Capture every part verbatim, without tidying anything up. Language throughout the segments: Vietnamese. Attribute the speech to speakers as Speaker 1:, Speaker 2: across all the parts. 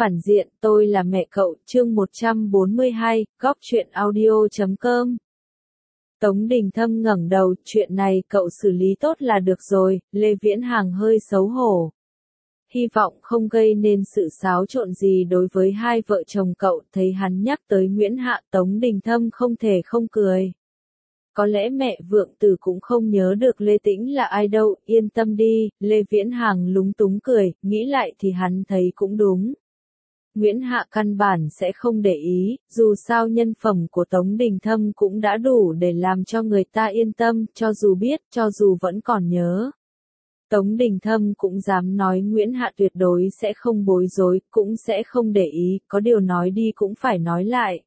Speaker 1: Phản diện, tôi là mẹ cậu, chương một trăm bốn mươi hai, góc truyện audio chấm com. Tống Đình Thâm ngẩng đầu, chuyện này cậu xử lý tốt là được rồi, Lê Viễn Hàng hơi xấu hổ. Hy vọng không gây nên sự xáo trộn gì đối với hai vợ chồng cậu, thấy hắn nhắc tới Nguyễn Hạ, Tống Đình Thâm không thể không cười. Có lẽ mẹ Vượng Tử cũng không nhớ được Lê Tĩnh là ai đâu, yên tâm đi, Lê Viễn Hàng lúng túng cười, nghĩ lại thì hắn thấy cũng đúng. Nguyễn Hạ căn bản sẽ không để ý, dù sao nhân phẩm của Tống Đình Thâm cũng đã đủ để làm cho người ta yên tâm, cho dù biết, cho dù vẫn còn nhớ. Tống Đình Thâm cũng dám nói Nguyễn Hạ tuyệt đối sẽ không bối rối, cũng sẽ không để ý, có điều nói đi cũng phải nói lại.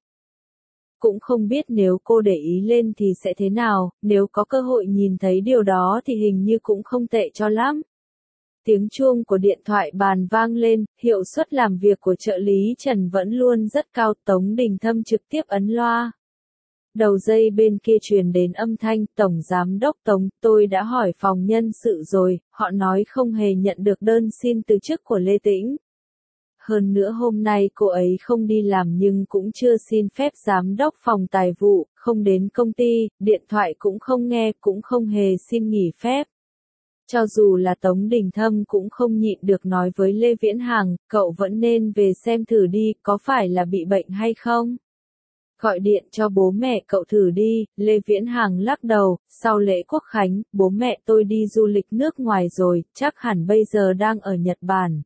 Speaker 1: Cũng không biết nếu cô để ý lên thì sẽ thế nào, nếu có cơ hội nhìn thấy điều đó thì hình như cũng không tệ cho lắm. Tiếng chuông của điện thoại bàn vang lên, hiệu suất làm việc của trợ lý Trần vẫn luôn rất cao, Tống Đình Thâm trực tiếp ấn loa. Đầu dây bên kia truyền đến âm thanh, Tổng Giám đốc Tống, tôi đã hỏi phòng nhân sự rồi, họ nói không hề nhận được đơn xin từ chức của Lê Tĩnh. Hơn nữa hôm nay cô ấy không đi làm nhưng cũng chưa xin phép giám đốc phòng tài vụ, không đến công ty, điện thoại cũng không nghe, cũng không hề xin nghỉ phép. Cho dù là Tống Đình Thâm cũng không nhịn được nói với Lê Viễn Hàng, cậu vẫn nên về xem thử đi, có phải là bị bệnh hay không? Gọi điện cho bố mẹ cậu thử đi, Lê Viễn Hàng lắc đầu, sau lễ Quốc Khánh, bố mẹ tôi đi du lịch nước ngoài rồi, chắc hẳn bây giờ đang ở Nhật Bản.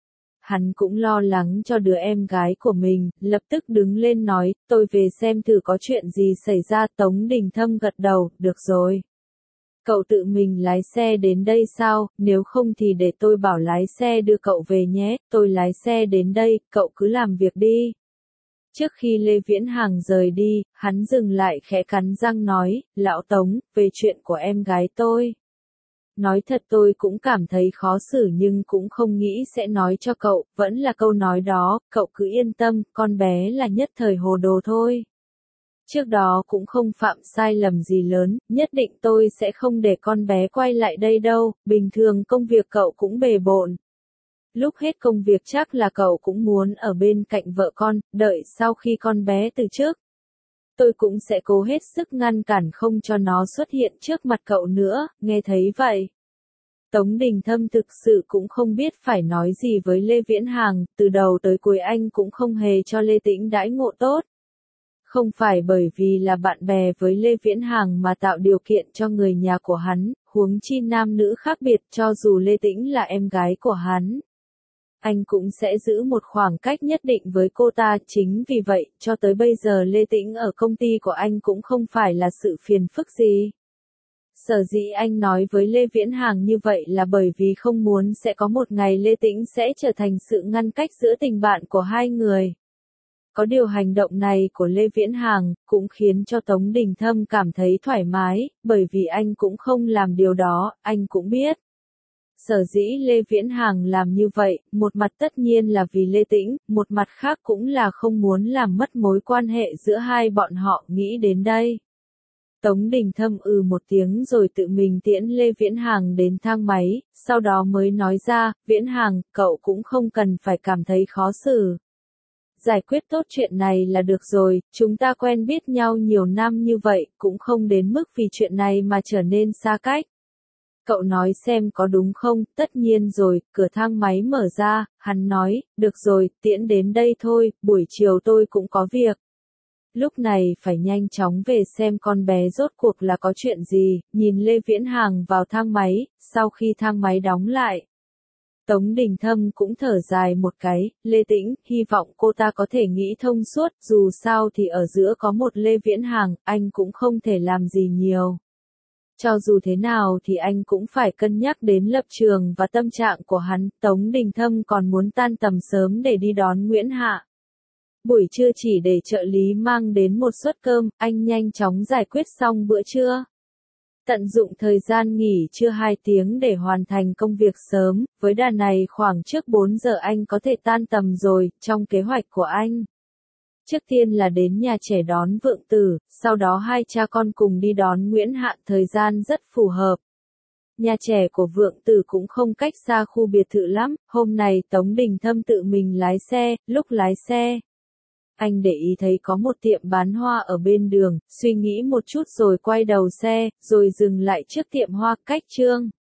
Speaker 1: Hắn cũng lo lắng cho đứa em gái của mình, lập tức đứng lên nói, tôi về xem thử có chuyện gì xảy ra. Tống Đình Thâm gật đầu, được rồi. Cậu tự mình lái xe đến đây sao, nếu không thì để tôi bảo lái xe đưa cậu về nhé, tôi lái xe đến đây, cậu cứ làm việc đi. Trước khi Lê Viễn Hàng rời đi, hắn dừng lại khẽ cắn răng nói, lão Tống, về chuyện của em gái tôi. Nói thật tôi cũng cảm thấy khó xử nhưng cũng không nghĩ sẽ nói cho cậu, vẫn là câu nói đó, cậu cứ yên tâm, con bé là nhất thời hồ đồ thôi. Trước đó cũng không phạm sai lầm gì lớn, nhất định tôi sẽ không để con bé quay lại đây đâu, bình thường công việc cậu cũng bề bộn. Lúc hết công việc chắc là cậu cũng muốn ở bên cạnh vợ con, đợi sau khi con bé từ chức. Tôi cũng sẽ cố hết sức ngăn cản không cho nó xuất hiện trước mặt cậu nữa, nghe thấy vậy. Tống Đình Thâm thực sự cũng không biết phải nói gì với Lê Viễn Hàng, từ đầu tới cuối anh cũng không hề cho Lê Tĩnh đãi ngộ tốt. Không phải bởi vì là bạn bè với Lê Viễn Hàng mà tạo điều kiện cho người nhà của hắn, huống chi nam nữ khác biệt cho dù Lê Tĩnh là em gái của hắn. Anh cũng sẽ giữ một khoảng cách nhất định với cô ta, chính vì vậy, cho tới bây giờ Lê Tĩnh ở công ty của anh cũng không phải là sự phiền phức gì. Sở dĩ anh nói với Lê Viễn Hàng như vậy là bởi vì không muốn sẽ có một ngày Lê Tĩnh sẽ trở thành sự ngăn cách giữa tình bạn của hai người. Có điều hành động này của Lê Viễn Hàng cũng khiến cho Tống Đình Thâm cảm thấy thoải mái, bởi vì anh cũng không làm điều đó, anh cũng biết. Sở dĩ Lê Viễn Hàng làm như vậy, một mặt tất nhiên là vì Lê Tĩnh, một mặt khác cũng là không muốn làm mất mối quan hệ giữa hai bọn họ, nghĩ đến đây. Tống Đình Thâm ừ một tiếng rồi tự mình tiễn Lê Viễn Hàng đến thang máy, sau đó mới nói ra, Viễn Hàng, cậu cũng không cần phải cảm thấy khó xử. Giải quyết tốt chuyện này là được rồi, chúng ta quen biết nhau nhiều năm như vậy, cũng không đến mức vì chuyện này mà trở nên xa cách. Cậu nói xem có đúng không, tất nhiên rồi, cửa thang máy mở ra, hắn nói, được rồi, tiễn đến đây thôi, buổi chiều tôi cũng có việc. Lúc này phải nhanh chóng về xem con bé rốt cuộc là có chuyện gì, nhìn Lê Viễn Hàng vào thang máy, sau khi thang máy đóng lại. Tống Đình Thâm cũng thở dài một cái, Lê Tĩnh, hy vọng cô ta có thể nghĩ thông suốt, dù sao thì ở giữa có một Lê Viễn Hàng, anh cũng không thể làm gì nhiều. Cho dù thế nào thì anh cũng phải cân nhắc đến lập trường và tâm trạng của hắn, Tống Đình Thâm còn muốn tan tầm sớm để đi đón Nguyễn Hạ. Buổi trưa chỉ để trợ lý mang đến một suất cơm, anh nhanh chóng giải quyết xong bữa trưa. Tận dụng thời gian nghỉ trưa hai tiếng để hoàn thành công việc sớm, với đà này khoảng trước bốn giờ anh có thể tan tầm rồi, trong kế hoạch của anh. Trước tiên là đến nhà trẻ đón Vượng Tử, sau đó hai cha con cùng đi đón Nguyễn Hạ, thời gian rất phù hợp. Nhà trẻ của Vượng Tử cũng không cách xa khu biệt thự lắm, hôm nay Tống Đình Thâm tự mình lái xe, lúc lái xe. Anh để ý thấy có một tiệm bán hoa ở bên đường, suy nghĩ một chút rồi quay đầu xe, rồi dừng lại trước tiệm hoa cách Trương